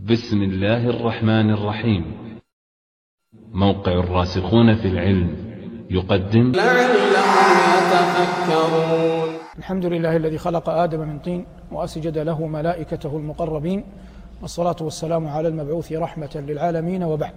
بسم الله الرحمن الرحيم. موقع الراسخون في العلم يقدم لعلهم يتفكرون. الحمد لله الذي خلق آدم من طين وأسجد له ملائكته المقربين، والصلاة والسلام على المبعوث رحمة للعالمين، وبعد.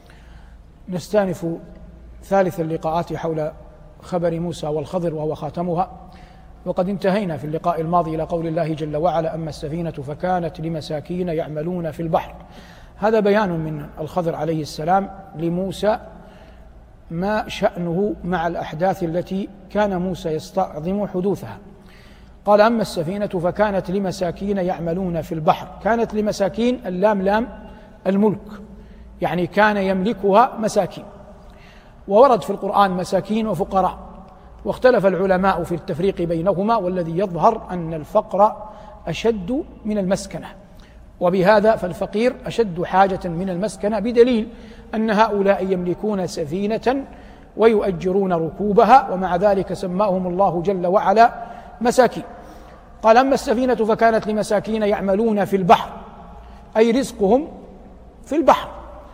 نستأنف ثالث اللقاءات حول خبر موسى والخضر وهو خاتمها، وقد انتهينا في اللقاء الماضي إلى قول الله جل وعلا: أما السفينة فكانت لمساكين يعملون في البحر. هذا بيان من الخضر عليه السلام لموسى ما شأنه مع الأحداث التي كان موسى يستعظم حدوثها. قال: أما السفينة فكانت لمساكين يعملون في البحر. كانت لمساكين، اللام لام الملك، يعني كان يملكها مساكين. وورد في القرآن مساكين وفقراء، واختلف العلماء في التفريق بينهما، والذي يظهر أن الفقر أشد من المسكنة، وبهذا فالفقير أشد حاجة من المسكنة، بدليل أن هؤلاء يملكون سفينة ويؤجرون ركوبها، ومع ذلك سماهم الله جل وعلا مساكين. قال: أما السفينة فكانت لمساكين يعملون في البحر، أي رزقهم في البحر.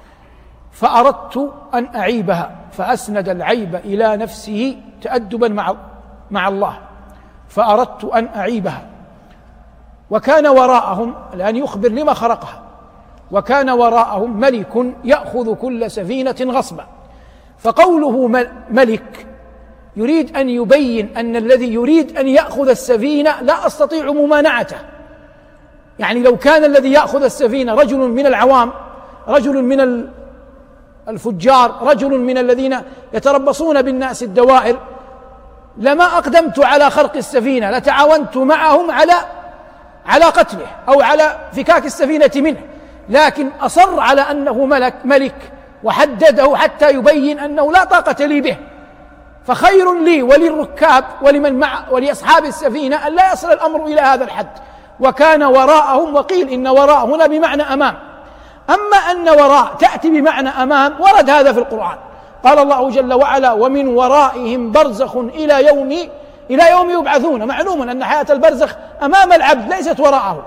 فأردت أن أعيبها، فأسند العيب إلى نفسه تأدبا مع الله. فأردت أن أعيبها. وكان وراءهم، الآن يخبر لما خرقها، وكان وراءهم ملك يأخذ كل سفينة غصبا. فقوله ملك يريد أن يبين أن الذي يريد أن يأخذ السفينة لا أستطيع ممانعته. يعني لو كان الذي يأخذ السفينة رجل من العوام، رجل من الفجار، رجل من الذين يتربصون بالناس الدوائر، لما أقدمت على خرق السفينة، لتعاونت معهم على قتله أو على فكاك السفينة منه. لكن أصر على أنه ملك وحدده حتى يبين أنه لا طاقة لي به. فخير لي وللركاب ولأصحاب السفينة أن لا يصل الأمر إلى هذا الحد. وكان وراءهم، وقيل إن وراء هنا بمعنى أمام. أما أن وراء تأتي بمعنى أمام ورد هذا في القرآن. قال الله جل وعلا: ومن ورائهم برزخ إلى يوم يبعثون. معلوم أن حياة البرزخ أمام العبد ليست وراءه،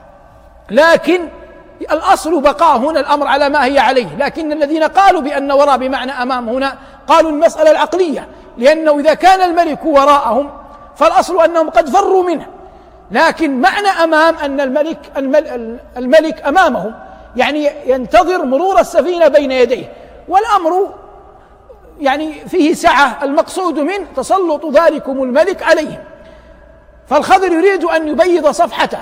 لكن الأصل بقاء هنا الأمر على ما هي عليه. لكن الذين قالوا بأن وراء بمعنى أمام هنا قالوا المسألة العقلية، لأنه إذا كان الملك وراءهم فالأصل أنهم قد فروا منه. لكن معنى أمام أن الملك أمامهم، يعني ينتظر مرور السفينة بين يديه، والأمر يعني فيه سعة. المقصود منه تسلط ذلكم الملك عليهم. فالخضر يريد أن يبيض صفحته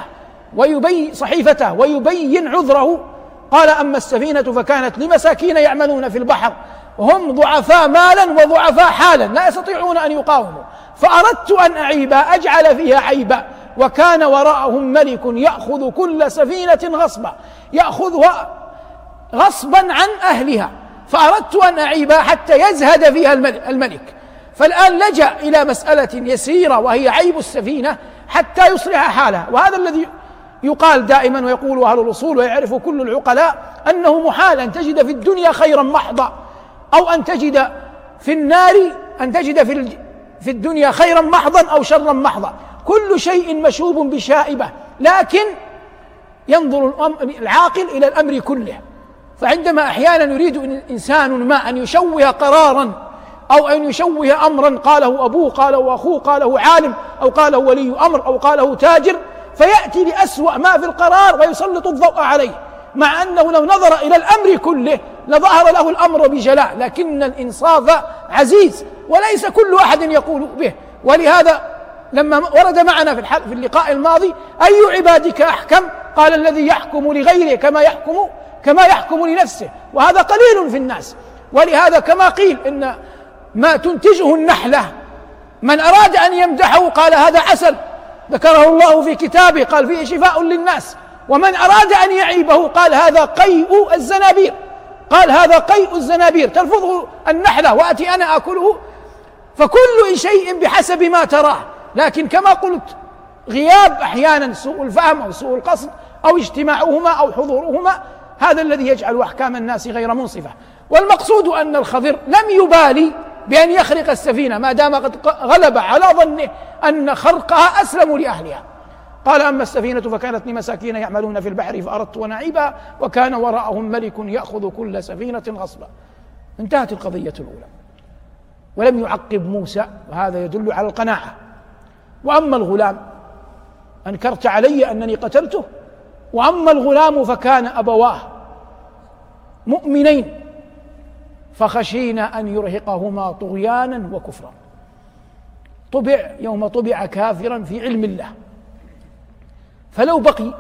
صحيفته ويبين عذره. قال: أما السفينة فكانت لمساكين يعملون في البحر، هم ضعفاء مالا وضعفاء حالا، لا يستطيعون أن يقاوموا. فأردت أن أعيبا، أجعل فيها عيبا. وكان وراءهم ملك يأخذ كل سفينة غصبا، يأخذها غصبا عن أهلها. فأردت أن أعيبها حتى يزهد فيها الملك. فالآن لجأ إلى مسألة يسيرة وهي عيب السفينة حتى يصلح حالها. وهذا الذي يقال دائما، ويقول أهل الأصول ويعرف كل العقلاء، أنه محال أن تجد في الدنيا خيرا محضا، أو أن تجد في النار، أن تجد في الدنيا خيرا محضا أو شرا محضا. كل شيء مشوب بشائبة، لكن ينظر العاقل إلى الأمر كله. فعندما أحيانا يريد إنسان ما أن يشوه قرارا أو أن يشوه أمرا قاله أبوه، قاله أخوه، قاله عالم، أو قاله ولي أمر، أو قاله تاجر، فيأتي بأسوأ ما في القرار ويسلط الضوء عليه، مع أنه لو نظر إلى الأمر كله لظهر له الأمر بجلاء. لكن الإنصاف عزيز وليس كل أحد يقول به. ولهذا لما ورد معنا في اللقاء الماضي: أي عبادك أحكم؟ قال: الذي يحكم لغيره كما يحكم لنفسه. وهذا قليل في الناس. ولهذا كما قيل إن ما تنتجه النحلة، من أراد أن يمدحه قال: هذا عسل ذكره الله في كتابه، قال: فيه شفاء للناس. ومن أراد أن يعيبه قال: هذا قيء الزنابير، قال: هذا قيء الزنابير تلفظه النحلة وأتي أنا أكله. فكل شيء بحسب ما تراه. لكن كما قلت، غياب أحيانا سوء الفهم أو سوء القصد أو اجتماعهما أو حضورهما، هذا الذي يجعل أحكام الناس غير منصفة. والمقصود أن الخضر لم يبالي بأن يخرق السفينة، ما دام قد غلب على ظنه أن خرقها أسلم لأهلها. قال أما السفينة فكانت لمساكين يعملون في البحر فأردت أن أعيبها وكان وراءهم ملك يأخذ كل سفينة غصبا. انتهت القضية الأولى ولم يعقب موسى، وهذا يدل على القناعة. وأما الغلام أنكرت علي أنني قتلته، وأما الغلام فكان أبواه مؤمنين فخشينا أن يرهقهما طغيانا وكفرا. طبع يوم طبع كافرا في علم الله، فلو بقي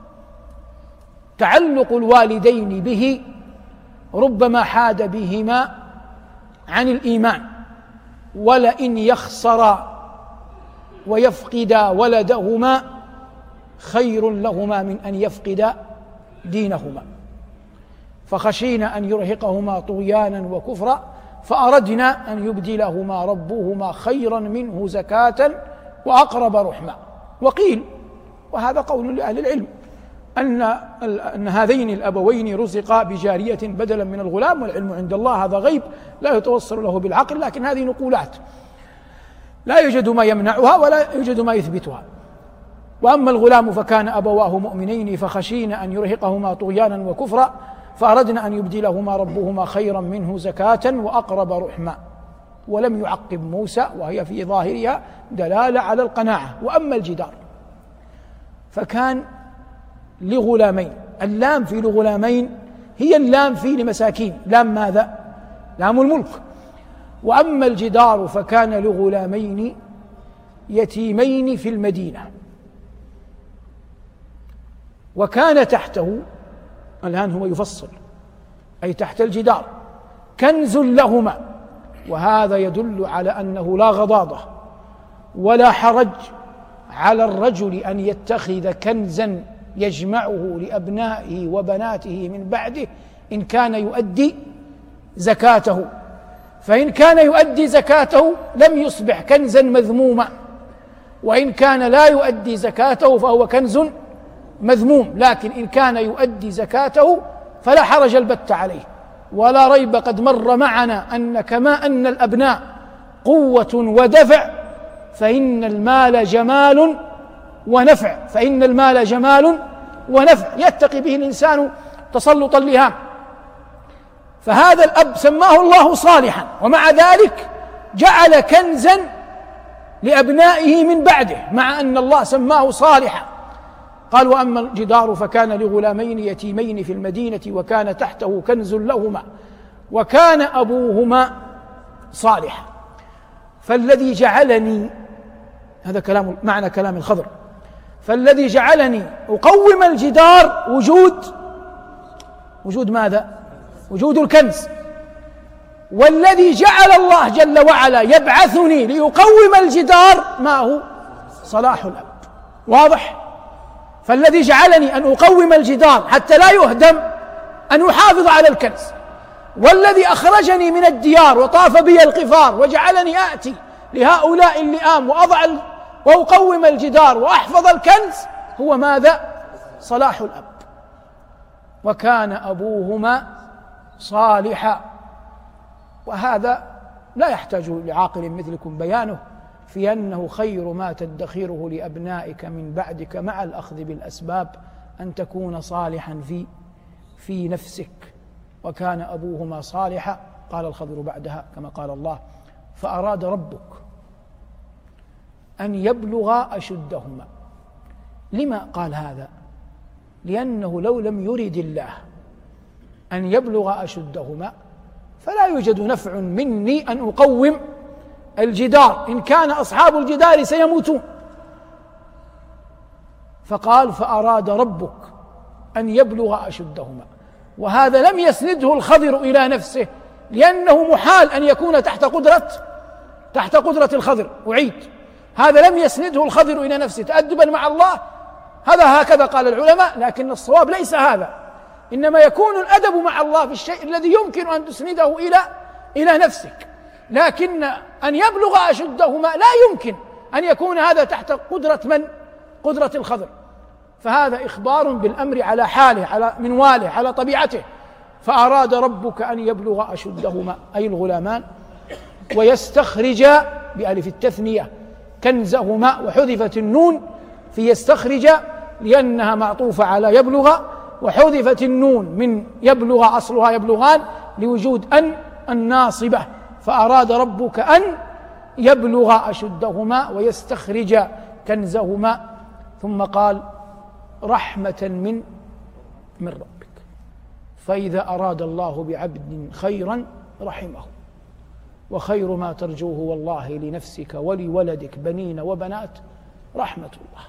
تعلق الوالدين به ربما حاد بهما عن الإيمان، ولئن يخسرا ويفقدا ولدهما خير لهما من أن يفقدا دينهما. فخشينا أن يرهقهما طغيانا وكفرا فأردنا أن يبدلهما ربهما خيرا منه زكاة وأقرب رحما. وقيل، وهذا قول لأهل العلم، أن هذين الأبوين رزقا بجارية بدلا من الغلام، والعلم عند الله، هذا غيب لا يتوصل له بالعقل، لكن هذه نقولات لا يوجد ما يمنعها ولا يوجد ما يثبتها. وأما الغلام فكان أبواه مؤمنين فخشينا أن يرهقهما طغيانا وكفرا فأردنا أن يبدلهما ربهما خيرا منه زكاة وأقرب رحما. ولم يعقب موسى، وهي في ظاهرها دلالة على القناعة. وأما الجدار فكان لغلامين، اللام في لغلامين هي اللام في لمساكين، لام ماذا؟ لام الملك. وأما الجدار فكان لغلامين يتيمين في المدينة وكان تحته، الآن هو يفصل، أي تحت الجدار كنز لهما. وهذا يدل على أنه لا غضاضة ولا حرج على الرجل أن يتخذ كنزا يجمعه لأبنائه وبناته من بعده إن كان يؤدي زكاته. فإن كان يؤدي زكاته لم يصبح كنزا مذموما، وإن كان لا يؤدي زكاته فهو كنز مذموم. لكن إن كان يؤدي زكاته فلا حرج البت عليه. ولا ريب قد مر معنا أن كما أن الأبناء قوة ودفع فإن المال جمال ونفع، فإن المال جمال ونفع يتقي به الإنسان تسلط اللهام. فهذا الأب سماه الله صالحا، ومع ذلك جعل كنزا لأبنائه من بعده مع أن الله سماه صالحا. قال وأما الجدار فكان لغلامين يتيمين في المدينة وكان تحته كنز لهما وكان أبوهما صالحا. فالذي جعلني، هذا كلام معنى كلام الخضر، فالذي جعلني أقوم الجدار وجود ماذا؟ وجود الكنز. والذي جعل الله جل وعلا يبعثني ليقوم الجدار ما هو؟ صلاح الأب. واضح؟ فالذي جعلني أن أقوم الجدار حتى لا يهدم أن أحافظ على الكنز، والذي أخرجني من الديار وطاف بي القفار وجعلني آتي لهؤلاء اللئام وأقوم الجدار وأحفظ الكنز هو ماذا؟ صلاح الأب. وكان أبوهما صالحا. وهذا لا يحتاج لعاقل مثلكم بيانه في أنه خير ما تدخره لأبنائك من بعدك مع الأخذ بالأسباب أن تكون صالحا في نفسك. وكان أبوهما صالحا. قال الخضر بعدها كما قال الله فأراد ربك أن يبلغا أشدهما. لما قال هذا؟ لأنه لو لم يرد الله أن يبلغ أشدهما فلا يوجد نفع مني أن أقوم الجدار إن كان أصحاب الجدار سيموتون. فقال فأراد ربك أن يبلغ أشدهما، وهذا لم يسنده الخضر إلى نفسه لأنه محال أن يكون تحت قدرة الخضر. أعيد، هذا لم يسنده الخضر إلى نفسه تأدبا مع الله، هذا هكذا قال العلماء، لكن الصواب ليس هذا، إنما يكون الأدب مع الله في الشيء الذي يمكن أن تسنده إلى نفسك. لكن أن يبلغ أشدهما لا يمكن أن يكون هذا تحت قدرة من؟ قدرة الخضر. فهذا إخبار بالأمر على حاله، على منواله، على طبيعته. فأراد ربك أن يبلغ أشدهما أي الغلامان ويستخرج بألف التثنية كنزهما، وحذفت النون في يستخرج لأنها معطوفة على يبلغ، وحذفت النون من يبلغ أصلها يبلغان لوجود أن الناصبة، فأراد ربك أن يبلغ أشدهما ويستخرج كنزهما، ثم قال رحمة من ربك. فإذا أراد الله بعبد خيرا رحمه، وخير ما ترجوه والله لنفسك ولولدك بنين وبنات رحمة الله.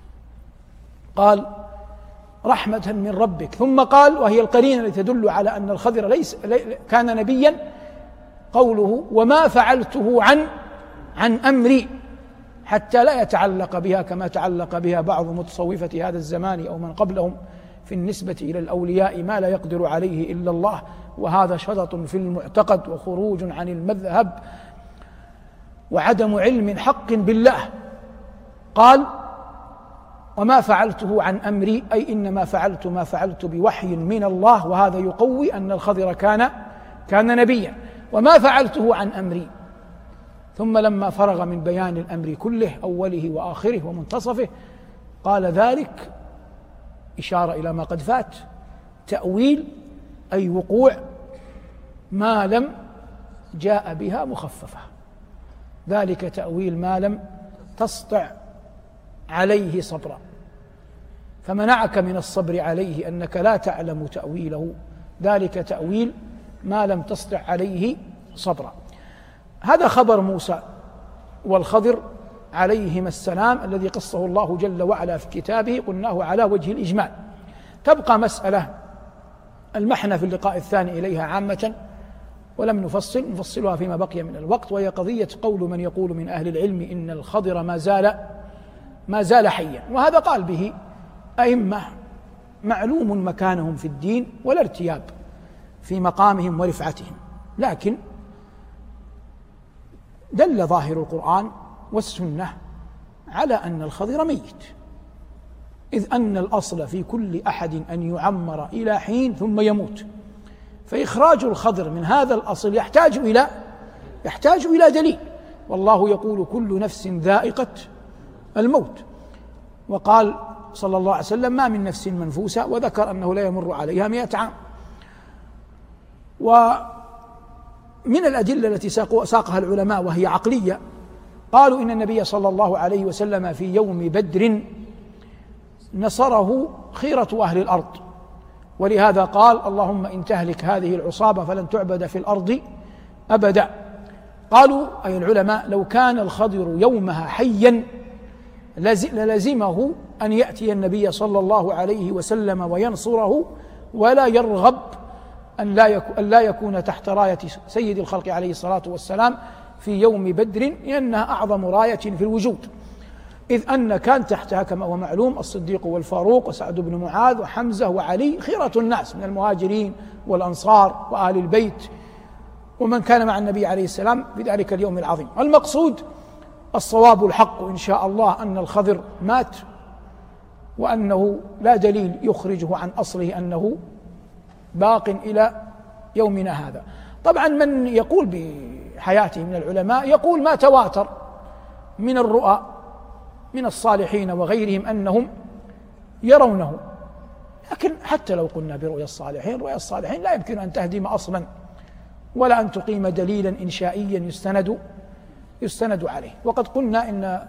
قال رحمة من ربك، ثم قال، وهي القرينة التي تدل على أن الخضر كان نبيا، قوله وما فعلته عن أمري، حتى لا يتعلق بها كما تعلق بها بعض متصوفة هذا الزمان أو من قبلهم في النسبة إلى الأولياء ما لا يقدر عليه إلا الله، وهذا شطط في المعتقد وخروج عن المذهب وعدم علم حق بالله. قال وما فعلته عن أمري، أي إنما فعلت ما فعلت بوحي من الله، وهذا يقوي أن الخضر كان نبيا. وما فعلته عن أمري، ثم لما فرغ من بيان الأمر كله أوله وآخره ومنتصفه قال ذلك إشارة إلى ما قد فات، تأويل أي وقوع ما لم جاء بها مخففة، ذلك تأويل ما لم تسطع عليه صبرا، فمنعك من الصبر عليه أنك لا تعلم تأويله، ذلك تأويل ما لم تسطع عليه صبرا. هذا خبر موسى والخضر عليهما السلام الذي قصه الله جل وعلا في كتابه، قلناه على وجه الإجمال. تبقى المحنة في اللقاء الثاني إليها عامة ولم نفصلها فيما بقي من الوقت، وهي قضية قول من يقول من أهل العلم إن الخضر ما زال حيا، وهذا قال به أئمة معلوم مكانهم في الدين ولا ارتياب في مقامهم ورفعتهم، لكن دل ظاهر القرآن والسنة على أن الخضر ميت، إذ أن الأصل في كل أحد أن يعمر إلى حين ثم يموت، فإخراج الخضر من هذا الأصل يحتاج إلى دليل، والله يقول كل نفس ذائقة الموت، وقال صلى الله عليه وسلم ما من نفس منفوسة، وذكر أنه لا يمر عليها 100 عام. ومن الأدلة التي ساقها العلماء وهي عقلية، قالوا إن النبي صلى الله عليه وسلم في يوم بدر نصره خيرة أهل الأرض، ولهذا قال اللهم إن تهلك هذه العصابة فلن تعبد في الأرض أبدا. قالوا أي العلماء لو كان الخضر يومها حيا للزمه أن يأتي النبي صلى الله عليه وسلم وينصره، ولا يرغب أن لا يكون تحت راية سيد الخلق عليه الصلاة والسلام في يوم بدر، لأنها أعظم راية في الوجود، إذ أن كان تحتها كما هو معلوم الصديق والفاروق وسعد بن معاذ وحمزة وعلي خيرة الناس من المهاجرين والأنصار وآل البيت ومن كان مع النبي عليه السلام في ذلك اليوم العظيم. المقصود الصواب الحق إن شاء الله أن الخضر مات، وأنه لا دليل يخرجه عن أصله أنه باق إلى يومنا هذا. طبعا من يقول بحياته من العلماء يقول ما تواتر من الرؤى من الصالحين وغيرهم أنهم يرونه، لكن حتى لو قلنا برؤيا الصالحين، رؤيا الصالحين لا يمكن أن تهدم أصلا ولا أن تقيم دليلا إنشائيا يستند عليه. وقد قلنا إن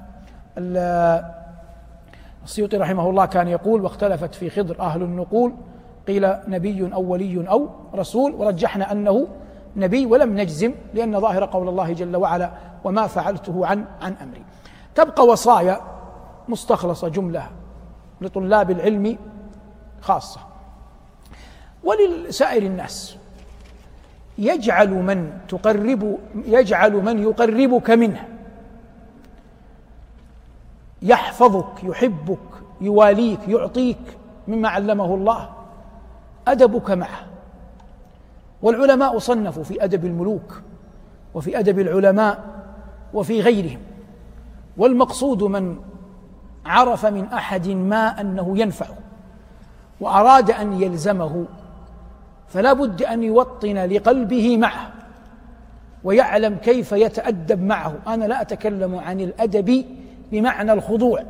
السيوطي رحمه الله كان يقول واختلفت في خضر أهل النقول، قيل نبي أو ولي أو رسول، ورجحنا أنه نبي ولم نجزم، لأن ظاهر قول الله جل وعلا وما فعلته عن أمري. تبقى وصايا مستخلصة جملة لطلاب العلم خاصة ولسائر الناس، يجعل من يقربك منه، يحفظك، يحبك، يواليك، يعطيك مما علمه الله، أدبك معه. والعلماء صنفوا في أدب الملوك وفي أدب العلماء وفي غيرهم، والمقصود من عرف من أحد ما أنه ينفعه وأراد أن يلزمه فلا بد أن يوطن لقلبه معه ويعلم كيف يتأدب معه. أنا لا أتكلم عن الأدب بمعنى الخضوع،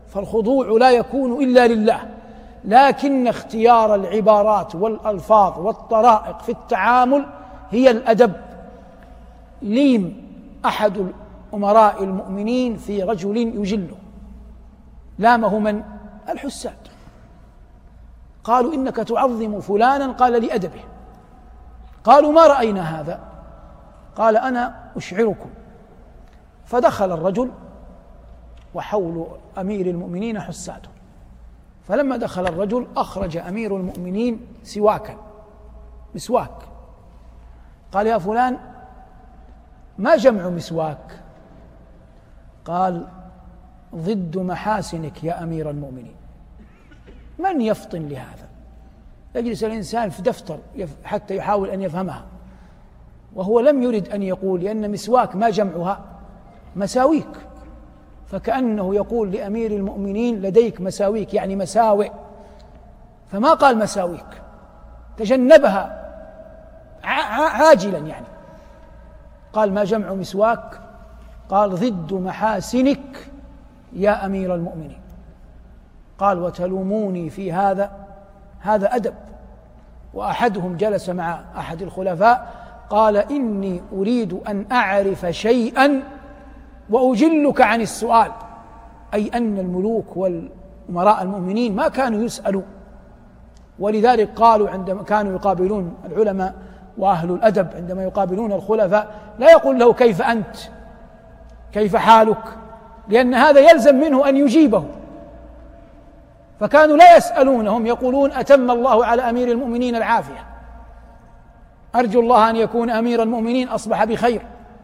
فالخضوع لا يكون إلا لله، لكن اختيار العبارات والألفاظ والطرائق في التعامل هي الأدب. ليم أحد أمراء المؤمنين في رجل يجله، لامه من؟ الحساد. قالوا إنك تعظم فلانا، قال لأدبه. قالوا ما رأينا هذا، قال أنا أشعركم. فدخل الرجل وحول أمير المؤمنين حساده، فلما دخل الرجل أخرج أمير المؤمنين مسواك. قال يا فلان ما جمع مسواك؟ قال ضد محاسنك يا أمير المؤمنين. من يفطن لهذا؟ يجلس الإنسان في دفتر حتى يحاول أن يفهمها، وهو لم يرد أن يقول، لأن مسواك ما جمعها؟ مساويك. فكأنه يقول لأمير المؤمنين لديك مساويك، يعني مساوئ، فما قال مساويك، تجنبها عاجلا يعني. قال ما جمع مسواك؟ قال ضد محاسنك يا أمير المؤمنين. قال وتلوموني في هذا؟ هذا أدب. وأحدهم جلس مع أحد الخلفاء قال إني أريد أن أعرف شيئا وأجلك عن السؤال، أي أن الملوك والأمراء المؤمنين ما كانوا يسألوا، ولذلك قالوا عندما كانوا يقابلون العلماء وأهل الأدب عندما يقابلون الخلفاء لا يقول له كيف أنت، كيف حالك، لأن هذا يلزم منه أن يجيبه. فكانوا لا يسألونهم، يقولون أتم الله على أمير المؤمنين العافية، أرجو الله أن يكون أمير المؤمنين أصبح بخير.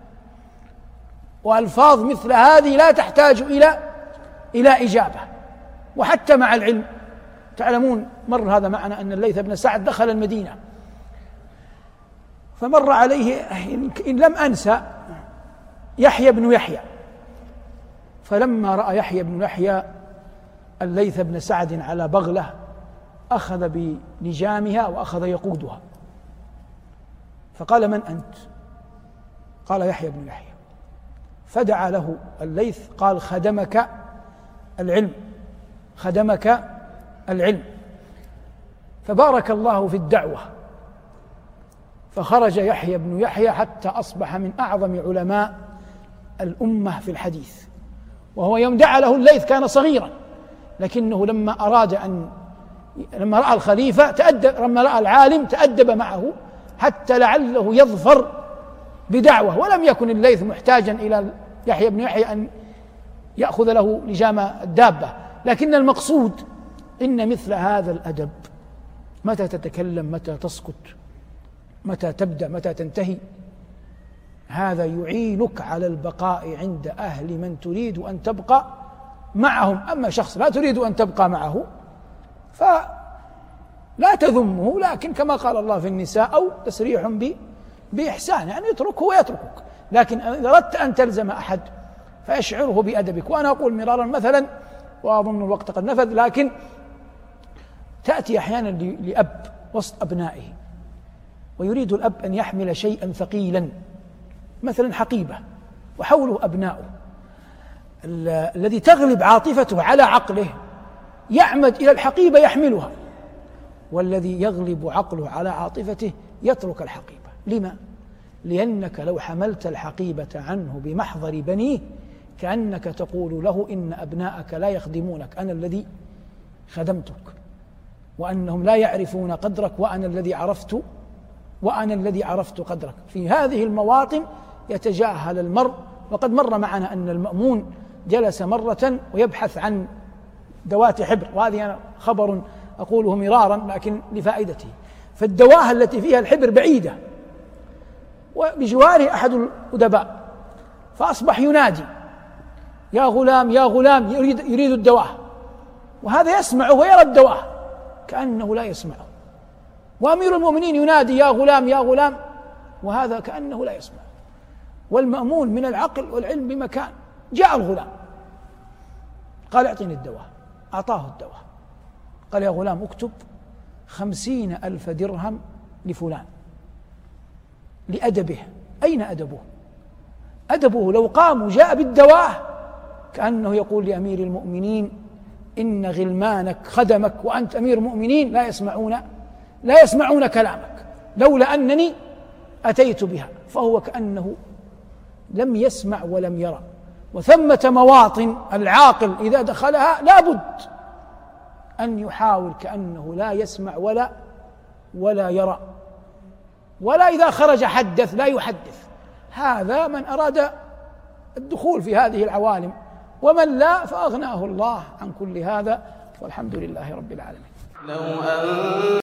وألفاظ مثل هذه لا تحتاج إلى إجابة. وحتى مع العلم، تعلمون مر هذا معنا أن الليث بن سعد دخل المدينة، فمر عليه إن لم أنسى يحيى بن يحيى، فلما رأى يحيى بن يحيى الليث بن سعد على بغلة أخذ بلجامها وأخذ يقودها، فقال من أنت؟ قال يحيى بن يحيى. فدعا له الليث قال خدمك العلم، خدمك العلم. فبارك الله في الدعوة، فخرج يحيى بن يحيى حتى أصبح من أعظم علماء الأمة في الحديث. وهو يوم دعا له الليث كان صغيرا، لكنه لما رأى الخليفة تأدب، لما رأى العالم تأدب معه حتى لعله يظفر بدعوة. ولم يكن الليث محتاجا إلى يحيى بن يحيى أن يأخذ له لجام الدابة، لكن المقصود إن مثل هذا الأدب، متى تتكلم، متى تسكت، متى تبدأ، متى تنتهي، هذا يعينك على البقاء عند أهل من تريد أن تبقى معهم. أما شخص لا تريد أن تبقى معه فلا تذمه، لكن كما قال الله في النساء أو تسريح بإحسان، يعني يتركه ويتركك. لكن إذا أردت أن تلزم أحد فأشعره بأدبك. وأنا أقول مرارا مثلا، وأظن الوقت قد نفذ، لكن تأتي أحيانا لأب وسط أبنائه ويريد الأب أن يحمل شيئا ثقيلا، مثلا حقيبة، وحوله أبناؤه، الذي تغلب عاطفته على عقله يعمد إلى الحقيبة يحملها، والذي يغلب عقله على عاطفته يترك الحقيبة. لما؟ لأنك لو حملت الحقيبة عنه بمحضر بنيه كأنك تقول له إن أبناءك لا يخدمونك، أنا الذي خدمتك، وأنهم لا يعرفون قدرك، وأنا الذي عرفت قدرك. في هذه المواطن يتجاهل المرء. وقد مر معنا أن المأمون جلس مرة ويبحث عن دوات حبر، وهذه أنا خبر أقوله مرارا لكن لفائدته. فالدواء التي فيها الحبر بعيدة وبجواره أحد الأدباء، فأصبح ينادي يا غلام يا غلام، يريد الدواء، وهذا يسمعه ويرى الدواء كأنه لا يسمعه، وأمير المؤمنين ينادي يا غلام يا غلام، وهذا كأنه لا يسمع. والمأمون من العقل والعلم بمكان. جاء الغلام قال اعطني الدواء، أعطاه الدواء، قال يا غلام اكتب 50,000 درهم لفلان لأدبه. أين أدبه؟ أدبه لو قام وجاء بالدواء كأنه يقول لأمير المؤمنين إن غلمانك خدمك وأنت أمير المؤمنين لا يسمعون كلامك لولا أنني أتيت بها، فهو كأنه لم يسمع ولم يرى. وثمة مواطن العاقل إذا دخلها لا بد أن يحاول كأنه لا يسمع ولا يرى، ولا إذا خرج حدث لا يحدث. هذا من أراد الدخول في هذه العوالم، ومن لا فأغناه الله عن كل هذا، والحمد لله رب العالمين.